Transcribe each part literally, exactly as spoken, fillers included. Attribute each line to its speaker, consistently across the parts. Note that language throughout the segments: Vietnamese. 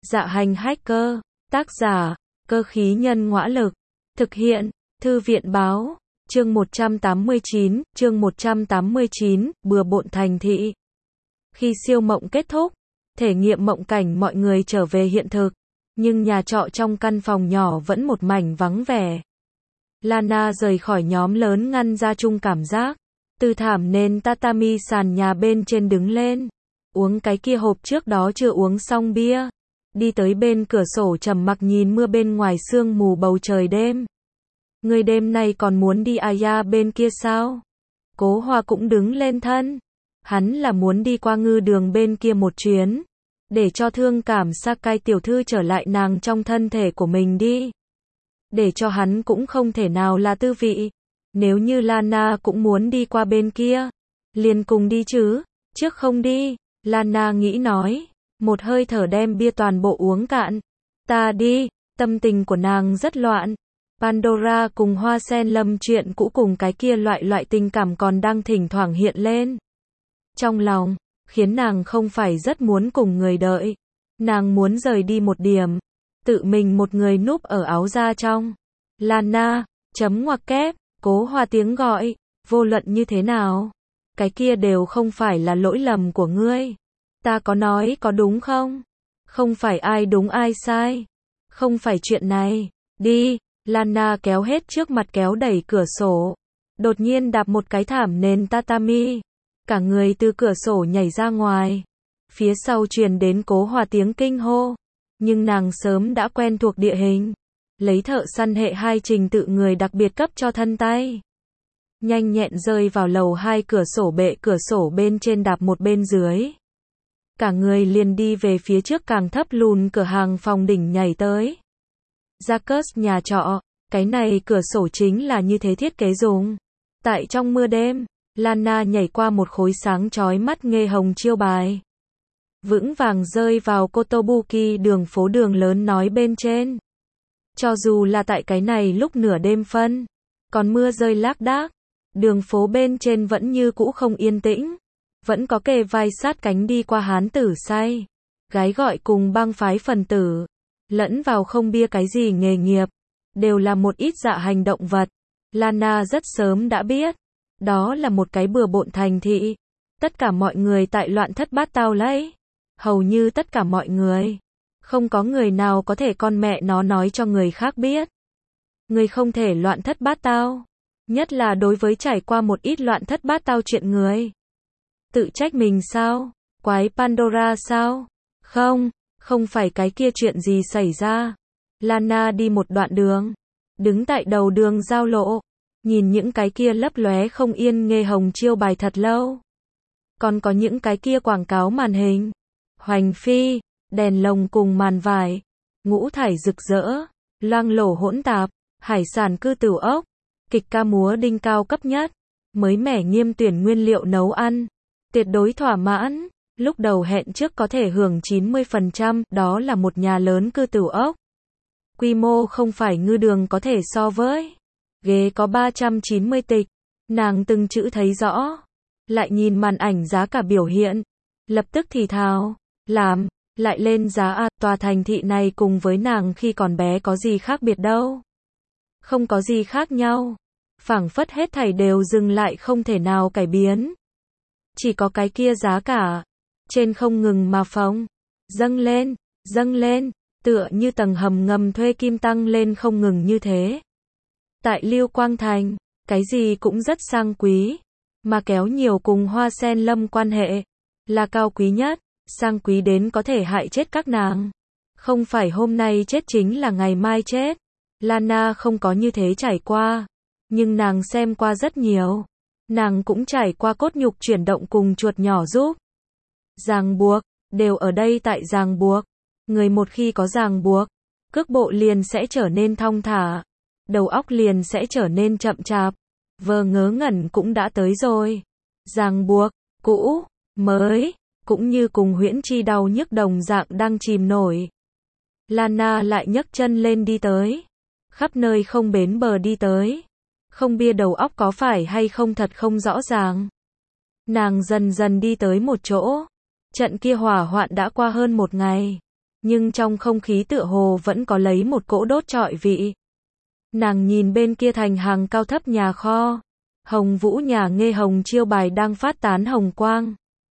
Speaker 1: Dạ hành hacker, tác giả, cơ khí nhân ngõa lực, thực hiện, thư viện báo, chương một trăm tám mươi chín, chương một trăm tám mươi chín, bừa bộn thành thị. Khi siêu mộng kết thúc, thể nghiệm mộng cảnh mọi người trở về hiện thực, nhưng nhà trọ trong căn phòng nhỏ vẫn một mảnh vắng vẻ. Lana rời khỏi nhóm lớn ngăn ra chung cảm giác, từ thảm nền tatami sàn nhà bên trên đứng lên, uống cái kia hộp trước đó chưa uống xong bia, đi tới bên cửa sổ trầm mặc nhìn mưa bên ngoài sương mù bầu trời đêm. Người đêm nay còn muốn đi Aya bên kia sao? Cố Hoa cũng đứng lên thân. Hắn là muốn đi qua ngư đường bên kia một chuyến, để cho thương cảm Sakai tiểu thư trở lại nàng trong thân thể của mình đi. Để cho hắn cũng không thể nào là tư vị. Nếu như Lana cũng muốn đi qua bên kia, liền cùng đi chứ, trước không đi, Lana nghĩ nói, một hơi thở đem bia toàn bộ uống cạn. Ta đi, tâm tình của nàng rất loạn. Pandora cùng Hoa Sen Lâm chuyện cũ cùng cái kia loại loại tình cảm còn đang thỉnh thoảng hiện lên trong lòng, khiến nàng không phải rất muốn cùng người đợi. Nàng muốn rời đi một điểm, tự mình một người núp ở áo da trong. Lana, chấm ngoặc kép, Cố Hoa tiếng gọi, vô luận như thế nào, cái kia đều không phải là lỗi lầm của ngươi. Ta có nói có đúng không? Không phải ai đúng ai sai. Không phải chuyện này. Đi, Lana kéo hết trước mặt kéo đẩy cửa sổ. Đột nhiên đạp một cái thảm nền tatami. Cả người từ cửa sổ nhảy ra ngoài. Phía sau truyền đến Cố Hoa tiếng kinh hô. Nhưng nàng sớm đã quen thuộc địa hình. Lấy thợ săn hệ hai trình tự người đặc biệt cấp cho thân tay. Nhanh nhẹn rơi vào lầu hai cửa sổ bệ cửa sổ bên trên đạp một bên dưới. Cả người liền đi về phía trước càng thấp lùn cửa hàng phòng đỉnh nhảy tới. Jacques nhà trọ, cái này cửa sổ chính là như thế thiết kế dùng. Tại trong mưa đêm, Lana nhảy qua một khối sáng chói mắt nghe hồng chiêu bài. Vững vàng rơi vào Kotobuki đường phố đường lớn nói bên trên. Cho dù là tại cái này lúc nửa đêm phân, còn mưa rơi lác đác, đường phố bên trên vẫn như cũ không yên tĩnh. Vẫn có kề vai sát cánh đi qua hán tử say, gái gọi cùng bang phái phần tử, lẫn vào không bia cái gì nghề nghiệp, đều là một ít dạ hành động vật. Lana rất sớm đã biết, đó là một cái bừa bộn thành thị. Tất cả mọi người tại loạn thất bát tao lấy. Hầu như tất cả mọi người. Không có người nào có thể con mẹ nó nói cho người khác biết. Người không thể loạn thất bát tao. Nhất là đối với trải qua một ít loạn thất bát tao chuyện người. Tự trách mình sao? Quái Pandora sao? Không, không phải cái kia chuyện gì xảy ra. Lana đi một đoạn đường, đứng tại đầu đường giao lộ, nhìn những cái kia lấp lóe không yên nghe hồng chiêu bài thật lâu. Còn có những cái kia quảng cáo màn hình, hoành phi, đèn lồng cùng màn vải, ngũ thải rực rỡ, loang lổ hỗn tạp, hải sản cư tửu ốc, kịch ca múa đinh cao cấp nhất, mới mẻ nghiêm tuyển nguyên liệu nấu ăn. Tuyệt đối thỏa mãn, lúc đầu hẹn trước có thể hưởng chín mươi phần trăm, đó là một nhà lớn cư tửu ốc. Quy mô không phải ngư đường có thể so với. Ghế có ba trăm chín mươi tịch, nàng từng chữ thấy rõ. Lại nhìn màn ảnh giá cả biểu hiện, lập tức thì thào, làm, lại lên giá à, tòa thành thị này cùng với nàng khi còn bé có gì khác biệt đâu. Không có gì khác nhau, phảng phất hết thảy đều dừng lại không thể nào cải biến. Chỉ có cái kia giá cả, trên không ngừng mà phóng, dâng lên, dâng lên, tựa như tầng hầm ngầm thuê kim tăng lên không ngừng như thế. Tại Lưu Quang Thành, cái gì cũng rất sang quý, mà kéo nhiều cùng Hoa Sen Lâm quan hệ, là cao quý nhất, sang quý đến có thể hại chết các nàng. Không phải hôm nay chết chính là ngày mai chết. Lana không có như thế trải qua, nhưng nàng xem qua rất nhiều. Nàng cũng trải qua cốt nhục chuyển động cùng chuột nhỏ giúp. Ràng buộc, đều ở đây tại ràng buộc. Người một khi có ràng buộc, cước bộ liền sẽ trở nên thong thả. Đầu óc liền sẽ trở nên chậm chạp. Vờ ngớ ngẩn cũng đã tới rồi. Ràng buộc, cũ, mới, cũng như cùng huyễn chi đau nhức đồng dạng đang chìm nổi. Lana lại nhấc chân lên đi tới. Khắp nơi không bến bờ đi tới. Không bia đầu óc có phải hay không thật không rõ ràng. Nàng dần dần đi tới một chỗ. Trận kia hỏa hoạn đã qua hơn một ngày. nhưng trong không khí tựa hồ vẫn có lấy một cỗ đốt trọi vị. Nàng nhìn bên kia thành hàng cao thấp nhà kho. Hồng Vũ nhà Nghê Hồng chiêu bài đang phát tán hồng quang,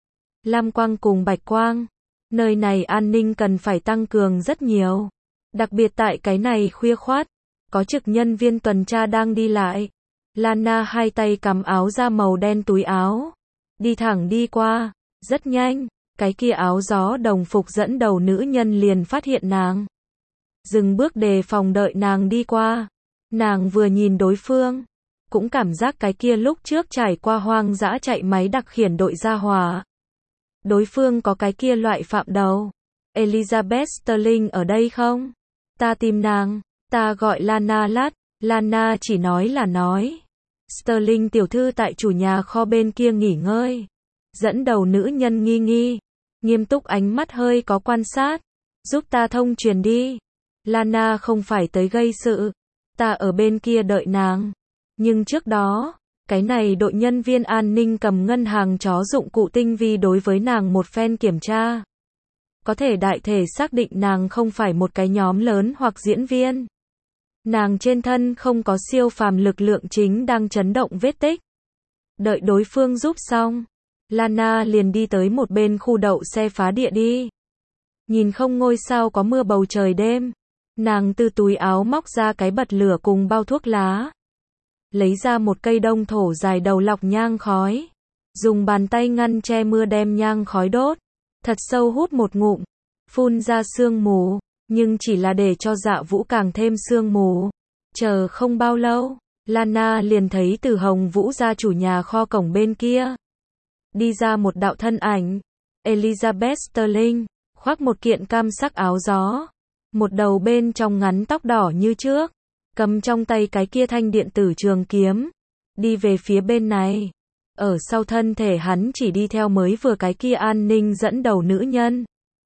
Speaker 1: lam quang cùng bạch quang. Nơi này an ninh cần phải tăng cường rất nhiều. Đặc biệt tại cái này khuya khoát, có trực nhân viên tuần tra đang đi lại. Lana hai tay cắm áo da màu đen túi áo, đi thẳng đi qua. Rất nhanh, cái kia áo gió đồng phục dẫn đầu nữ nhân liền phát hiện nàng. Dừng bước đề phòng đợi nàng đi qua. Nàng vừa nhìn đối phương, cũng cảm giác cái kia lúc trước trải qua hoang dã chạy máy đặc khiển đội gia hỏa. Đối phương có cái kia loại phạm đầu. Elizabeth Sterling ở đây không? Ta tìm nàng. Ta gọi Lana lát. Lana chỉ nói là nói. Sterling tiểu thư tại chủ nhà kho bên kia nghỉ ngơi. Dẫn đầu nữ nhân nghi nghi. Nghiêm túc ánh mắt hơi có quan sát. Giúp ta thông truyền đi. Lana không phải tới gây sự. Ta ở bên kia đợi nàng. Nhưng trước đó, cái này đội nhân viên an ninh cầm ngân hàng chó dụng cụ tinh vi đối với nàng một phen kiểm tra. Có thể đại thể xác định nàng không phải một cái nhóm lớn hoặc diễn viên. Nàng trên thân không có siêu phàm lực lượng chính đang chấn động vết tích. Đợi đối phương giúp xong, Lana liền đi tới một bên khu đậu xe phá địa đi. Nhìn không ngôi sao có mưa bầu trời đêm, nàng từ túi áo móc ra cái bật lửa cùng bao thuốc lá. Lấy ra một cây đông thổ dài đầu lọc nhang khói. Dùng bàn tay ngăn che mưa đem nhang khói đốt. Thật sâu hút một ngụm. Phun ra sương mù. Nhưng chỉ là để cho Dạ Vũ càng thêm sương mù. Chờ không bao lâu, Lana liền thấy từ Hồng Vũ ra chủ nhà kho cổng bên kia. Đi ra một đạo thân ảnh. Elizabeth Sterling, khoác một kiện cam sắc áo gió. Một đầu bên trong ngắn tóc đỏ như trước. Cầm trong tay cái kia thanh điện tử trường kiếm. Đi về phía bên này. Ở sau thân thể hắn chỉ đi theo mới vừa cái kia an ninh dẫn đầu nữ nhân.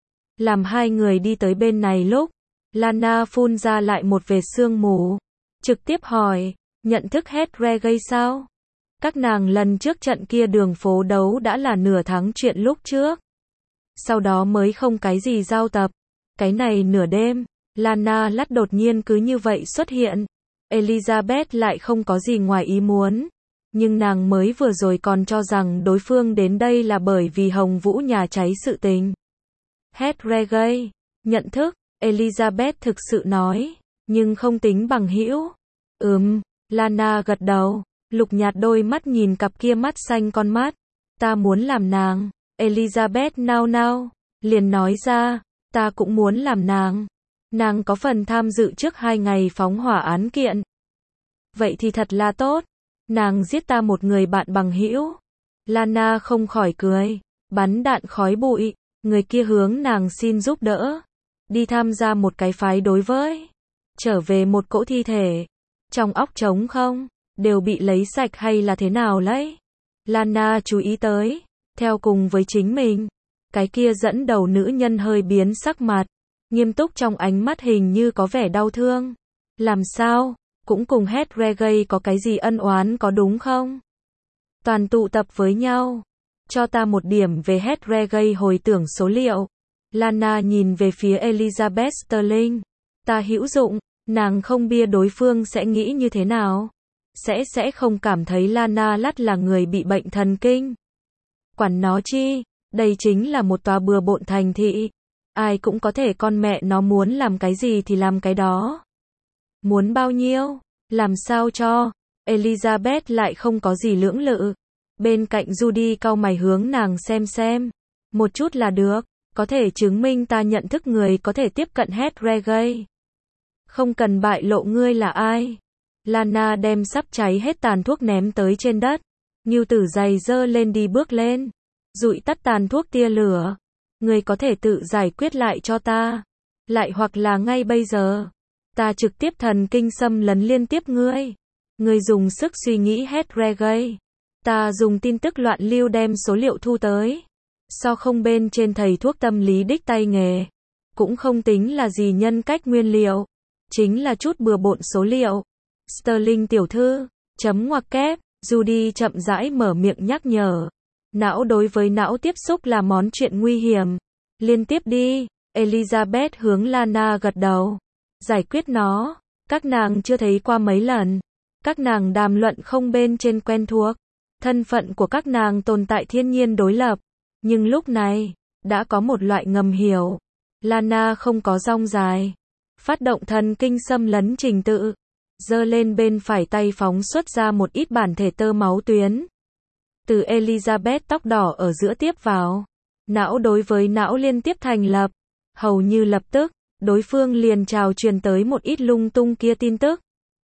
Speaker 1: Làm hai người đi tới bên này lúc, Lana phun ra lại một vệt sương mù. Trực tiếp hỏi, nhận thức hết reggae sao? Các nàng lần trước trận kia đường phố đấu đã là nửa tháng chuyện lúc trước. Sau đó mới không cái gì giao tập. Cái này nửa đêm, Lana lắt đột nhiên cứ như vậy xuất hiện. Elizabeth lại không có gì ngoài ý muốn. Nhưng nàng mới vừa rồi còn cho rằng đối phương đến đây là bởi vì Hồng Vũ nhà cháy sự tình. Het reggae, nhận thức, Elizabeth thực sự nói, nhưng không tính bằng hữu. Ừm, Lana gật đầu, lục nhạt đôi mắt nhìn cặp kia mắt xanh con mắt. Ta muốn làm nàng. Elizabeth nao nao, liền nói ra, ta cũng muốn làm nàng. Nàng có phần tham dự trước hai ngày phóng hỏa án kiện. Vậy thì thật là tốt. Nàng giết ta một người bạn bằng hữu. Lana không khỏi cười. Bắn đạn khói bụi. Người kia hướng nàng xin giúp đỡ. Đi tham gia một cái phái đối với. Trở về một cỗ thi thể. Trong óc trống không. Đều bị lấy sạch hay là thế nào lấy. Lana chú ý tới. Theo cùng với chính mình. Cái kia dẫn đầu nữ nhân hơi biến sắc mặt. Nghiêm túc trong ánh mắt hình như có vẻ đau thương. Làm sao? Cũng cùng Het reggae có cái gì ân oán có đúng không? Toàn tụ tập với nhau. Cho ta một điểm về Het reggae hồi tưởng số liệu. Lana nhìn về phía Elizabeth Sterling. Ta hữu dụng, nàng không bia đối phương sẽ nghĩ như thế nào? Sẽ sẽ không cảm thấy Lana lắt là người bị bệnh thần kinh. Quản nó chi, đây chính là một tòa bừa bộn thành thị. Ai cũng có thể con mẹ nó muốn làm cái gì thì làm cái đó. Muốn bao nhiêu? Làm sao cho? Elizabeth lại không có gì lưỡng lự. Bên cạnh Judy cau mày hướng nàng xem xem. Một chút là được. Có thể chứng minh ta nhận thức người có thể tiếp cận Het reggae. Không cần bại lộ ngươi là ai. Lana đem sắp cháy hết tàn thuốc ném tới trên đất. Ngưu tử giày dơ lên đi bước lên. Dụi tắt tàn thuốc tia lửa. Ngươi có thể tự giải quyết lại cho ta. Lại hoặc là ngay bây giờ. Ta trực tiếp thần kinh xâm lấn liên tiếp ngươi. Ngươi dùng sức suy nghĩ Het reggae. Ta dùng tin tức loạn lưu đem số liệu thu tới. So không bên trên thầy thuốc tâm lý đích tay nghề. Cũng không tính là gì nhân cách nguyên liệu. Chính là chút bừa bộn số liệu. Sterling tiểu thư, chấm ngoặc kép, Judy chậm rãi mở miệng nhắc nhở. Não đối với não tiếp xúc là món chuyện nguy hiểm. Liên tiếp đi. Elizabeth hướng Lana gật đầu. Giải quyết nó, các nàng chưa thấy qua mấy lần. Các nàng đàm luận không bên trên quen thuộc. Thân phận của các nàng tồn tại thiên nhiên đối lập. Nhưng lúc này, đã có một loại ngầm hiểu. Lana không có dong dài. Phát động thần kinh xâm lấn trình tự. Giơ lên bên phải tay phóng xuất ra một ít bản thể tơ máu tuyến. Từ Elizabeth tóc đỏ ở giữa tiếp vào. Não đối với não liên tiếp thành lập. Hầu như lập tức, đối phương liền trào truyền tới một ít lung tung kia tin tức.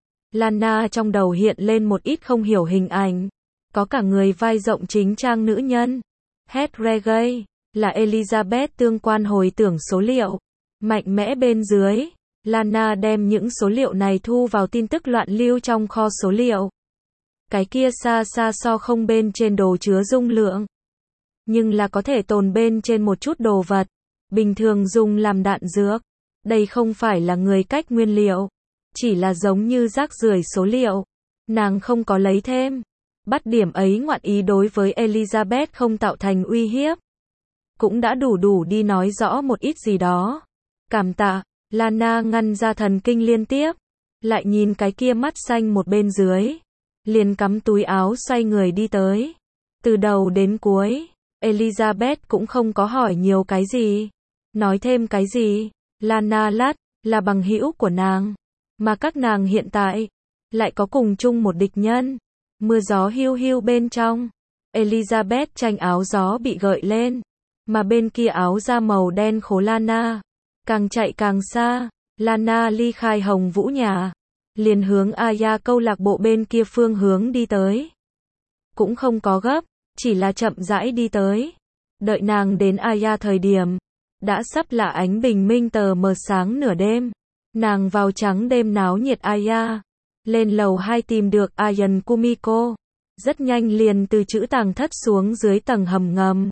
Speaker 1: Lana trong đầu hiện lên một ít không hiểu hình ảnh. Có cả người vai rộng chính trang nữ nhân. Head reggae, là Elizabeth tương quan hồi tưởng số liệu. Mạnh mẽ bên dưới, Lana đem những số liệu này thu vào tin tức loạn lưu trong kho số liệu. Cái kia xa xa so không bên trên đồ chứa dung lượng. Nhưng là có thể tồn bên trên một chút đồ vật. Bình thường dùng làm đạn dược. Đây không phải là người cách nguyên liệu. Chỉ là giống như rác rưởi số liệu. Nàng không có lấy thêm. Bắt điểm ấy ngoạn ý đối với Elizabeth không tạo thành uy hiếp. Cũng đã đủ đủ đi nói rõ một ít gì đó. Cảm tạ, Lana ngăn ra thần kinh liên tiếp. Lại nhìn cái kia mắt xanh một bên dưới. Liền cắm túi áo xoay người đi tới. Từ đầu đến cuối, Elizabeth cũng không có hỏi nhiều cái gì. Nói thêm cái gì. Lana lát, là bằng hữu của nàng. Mà các nàng hiện tại, lại có cùng chung một địch nhân. Mưa gió hiu hiu bên trong. Elizabeth tranh áo gió bị gợi lên. Mà bên kia áo da màu đen khố Lana. Càng chạy càng xa. Lana ly khai Hồng Vũ nhà. Liền hướng Aya câu lạc bộ bên kia phương hướng đi tới. Cũng không có gấp. Chỉ là chậm rãi đi tới. Đợi nàng đến Aya thời điểm. Đã sắp là ánh bình minh tờ mờ sáng nửa đêm. Nàng vào trắng đêm náo nhiệt Aya. Lên lầu hai tìm được Ayan Kumiko. Rất nhanh liền từ chữ tàng thất xuống dưới tầng hầm ngầm.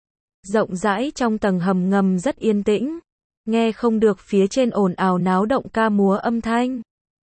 Speaker 1: Rộng rãi trong tầng hầm ngầm rất yên tĩnh. Nghe không được phía trên ồn ào náo động ca múa âm thanh.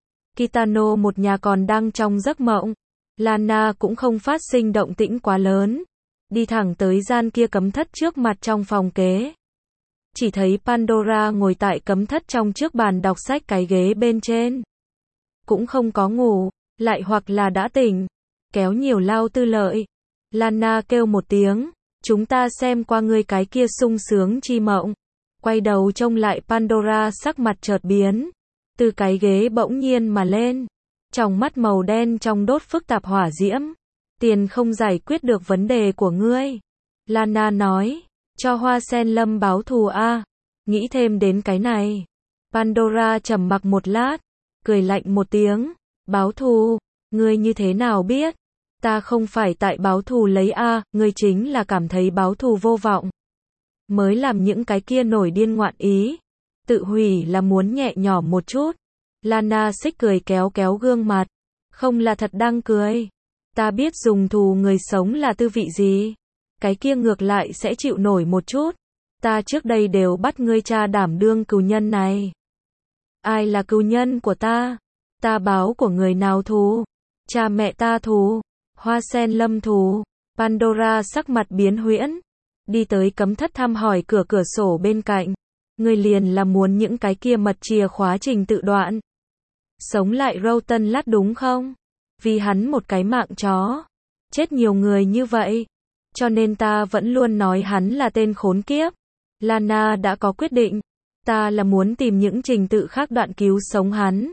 Speaker 1: Kitano một nhà còn đang trong giấc mộng. Lana cũng không phát sinh động tĩnh quá lớn. Đi thẳng tới gian kia cấm thất trước mặt trong phòng kế. Chỉ thấy Pandora ngồi tại cấm thất trong trước bàn đọc sách cái ghế bên trên. Cũng không có ngủ, lại hoặc là đã tỉnh. Kéo nhiều lao tư lợi. Lana kêu một tiếng. Chúng ta xem qua ngươi cái kia sung sướng chi mộng. Quay đầu trông lại Pandora sắc mặt chợt biến. Từ cái ghế bỗng nhiên mà lên. Trong mắt màu đen trong đốt phức tạp hỏa diễm. Tiền không giải quyết được vấn đề của ngươi. Lana nói. Cho Hoa Sen Lâm báo thù a. Nghĩ thêm đến cái này. Pandora trầm mặc một lát. Cười lạnh một tiếng. Báo thù. Ngươi như thế nào biết? Ta không phải tại báo thù lấy a. Ngươi chính là cảm thấy báo thù vô vọng. Mới làm những cái kia nổi điên ngoạn ý. Tự hủy là muốn nhẹ nhõm một chút. Lana xích cười kéo kéo gương mặt. Không là thật đang cười. Ta biết dùng thù người sống là tư vị gì. Cái kia ngược lại sẽ chịu nổi một chút. Ta trước đây đều bắt ngươi cha đảm đương cừu nhân này. Ai là cừu nhân của ta? Ta báo của người nào thù? Cha mẹ ta thù. Hoa Sen Lâm thù. Pandora sắc mặt biến huyễn. Đi tới cấm thất thăm hỏi cửa cửa sổ bên cạnh. Ngươi liền là muốn những cái kia mật chìa khóa trình tự đoạn. Sống lại Roughton lát đúng không? Vì hắn một cái mạng chó. Chết nhiều người như vậy. Cho nên ta vẫn luôn nói hắn là tên khốn kiếp. Lana đã có quyết định. Ta là muốn tìm những trình tự khác đoạn cứu sống hắn.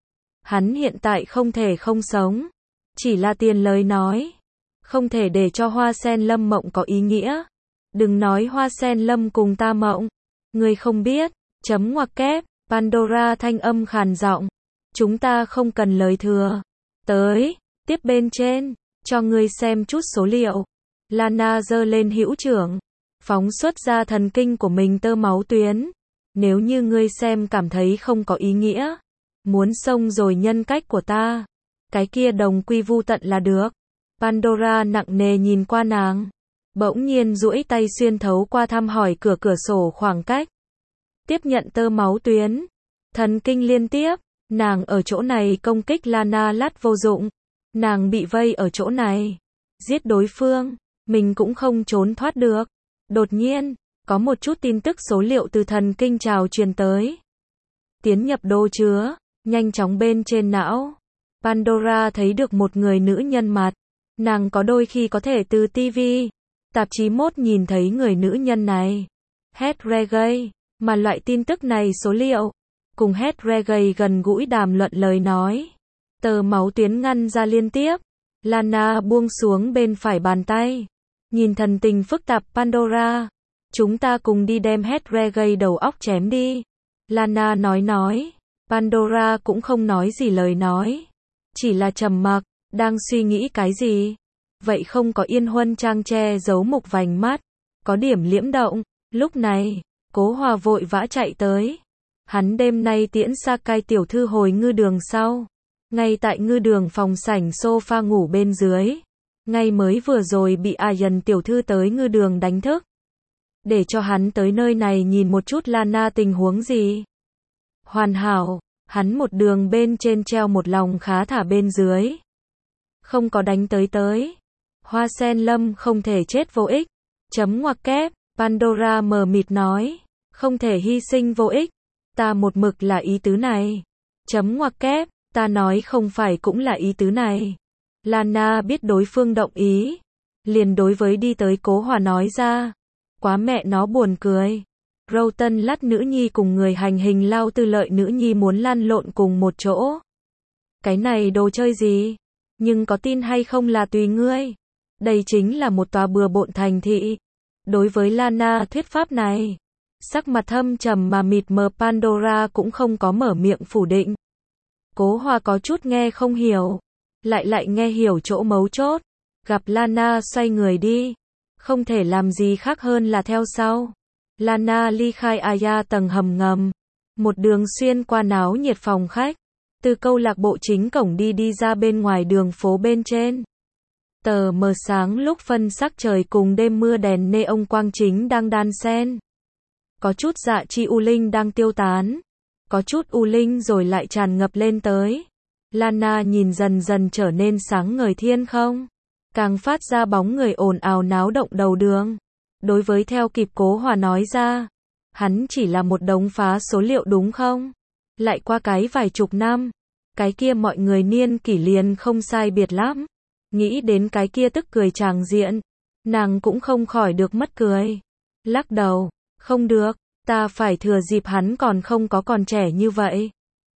Speaker 1: Hắn hiện tại không thể không sống. Chỉ là tiền lời nói. Không thể để cho Hoa Sen Lâm mộng có ý nghĩa. Đừng nói Hoa Sen Lâm cùng ta mộng. Ngươi không biết. Chấm ngoặc kép. Pandora thanh âm khàn giọng. Chúng ta không cần lời thừa. Tới. Tiếp bên trên. Cho ngươi xem chút số liệu. Lana giơ lên hữu trưởng. Phóng xuất ra thần kinh của mình tơ máu tuyến. Nếu như ngươi xem cảm thấy không có ý nghĩa. Muốn xông rồi nhân cách của ta. Cái kia đồng quy vu tận là được. Pandora nặng nề nhìn qua nàng. Bỗng nhiên duỗi tay xuyên thấu qua thăm hỏi cửa cửa sổ khoảng cách. Tiếp nhận tơ máu tuyến. Thần kinh liên tiếp. Nàng ở chỗ này công kích Lana lát vô dụng. Nàng bị vây ở chỗ này. Giết đối phương. Mình cũng không trốn thoát được. Đột nhiên, Có một chút tin tức số liệu từ thần kinh trào truyền tới. Tiến nhập đô chứa, nhanh chóng bên trên não. Pandora thấy được một người nữ nhân mặt. Nàng có đôi khi có thể từ ti vi, tạp chí mốt nhìn thấy người nữ nhân này. Het reggae, mà loại tin tức này số liệu. Cùng Het reggae gần gũi đàm luận lời nói. Tờ máu tuyến ngăn ra liên tiếp. Lana buông xuống bên phải bàn tay. Nhìn thần tình phức tạp Pandora. Chúng ta cùng đi đem Het reggae đầu óc chém đi. Lana nói nói. Pandora cũng không nói gì lời nói. Chỉ là trầm mặc, đang suy nghĩ cái gì. Vậy không có Yên Huân Trang che giấu mục vành mắt. Có điểm liễm động. Lúc này, Cố Hòa vội vã chạy tới. Hắn đêm nay tiễn Sakai tiểu thư hồi ngư đường sau. Ngay tại ngư đường phòng sảnh sofa ngủ bên dưới. Ngay mới vừa rồi bị Ayan tiểu thư tới ngư đường đánh thức. Để cho hắn tới nơi này nhìn một chút Lana tình huống gì. Hoàn hảo, hắn một đường bên trên treo một lòng khá thả bên dưới. Không có đánh tới tới. Hoa sen lâm không thể chết vô ích. Chấm ngoặc kép, Pandora mờ mịt nói. Không thể hy sinh vô ích. Ta một mực là ý tứ này. Chấm ngoặc kép, ta nói không phải cũng là ý tứ này. Lana biết đối phương động ý. Liền đối với đi tới Cố Hòa nói ra. Quá mẹ nó buồn cười. Râu tân lắt nữ nhi cùng người hành hình lao tư lợi nữ nhi muốn lăn lộn cùng một chỗ. Cái này đồ chơi gì? Nhưng có tin hay không là tùy ngươi. Đây chính là một tòa bừa bộn thành thị. Đối với Lana thuyết pháp này, sắc mặt thâm trầm mà mịt mờ Pandora cũng không có mở miệng phủ định. Cố Hòa có chút nghe không hiểu. Lại lại nghe hiểu chỗ mấu chốt. Gặp Lana xoay người đi. Không thể làm gì khác hơn là theo sau. Lana ly khai Aya tầng hầm ngầm. Một đường xuyên qua náo nhiệt phòng khách. Từ câu lạc bộ chính cổng đi đi ra bên ngoài đường phố bên trên. Tờ mờ sáng lúc phân sắc trời cùng đêm mưa đèn neon quang chính đang đan xen. Có chút dạ chi u linh đang tiêu tán. Có chút u linh rồi lại tràn ngập lên tới. Lana nhìn dần dần trở nên sáng ngời thiên không. Càng phát ra bóng người ồn ào náo động đầu đường. Đối với theo kịp Cố Hòa nói ra. Hắn chỉ là một đống phá số liệu đúng không? Lại qua cái vài chục năm. Cái kia mọi người niên kỷ liền không sai biệt lắm. Nghĩ đến cái kia tức cười tràng diện. Nàng cũng không khỏi được mất cười. Lắc đầu. Không được. Ta phải thừa dịp hắn còn không có còn trẻ như vậy.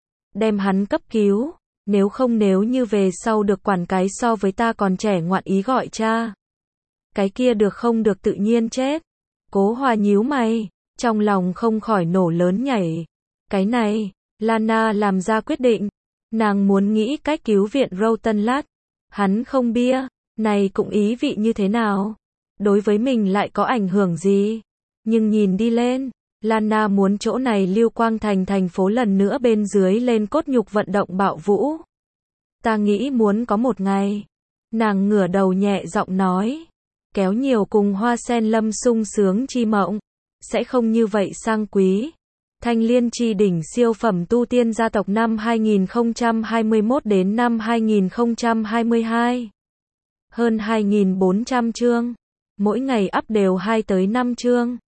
Speaker 1: Đem hắn cấp cứu. Nếu không nếu như về sau được quản cái so với ta còn trẻ ngoạn ý gọi cha. Cái kia được không được tự nhiên chết. Cố Hòa nhíu mày. Trong lòng không khỏi nổ lớn nhảy. Cái này, Lana làm ra quyết định. Nàng muốn nghĩ cách cứu viện Rowton Lad. Hắn không bia. Này cũng ý vị như thế nào? Đối với mình lại có ảnh hưởng gì? Nhưng nhìn đi lên. Lana muốn chỗ này Lưu Quang Thành thành phố lần nữa bên dưới lên cốt nhục vận động bạo vũ. Ta nghĩ muốn có một ngày. Nàng ngửa đầu nhẹ giọng nói. Kéo nhiều cùng Hoa Sen Lâm sung sướng chi mộng. Sẽ không như vậy sang quý. Thanh Liên chi đỉnh siêu phẩm tu tiên gia tộc năm hai nghìn không trăm hai mươi mốt đến năm hai nghìn không trăm hai mươi hai. Hơn hai nghìn bốn trăm chương. Mỗi ngày up đều hai tới năm chương.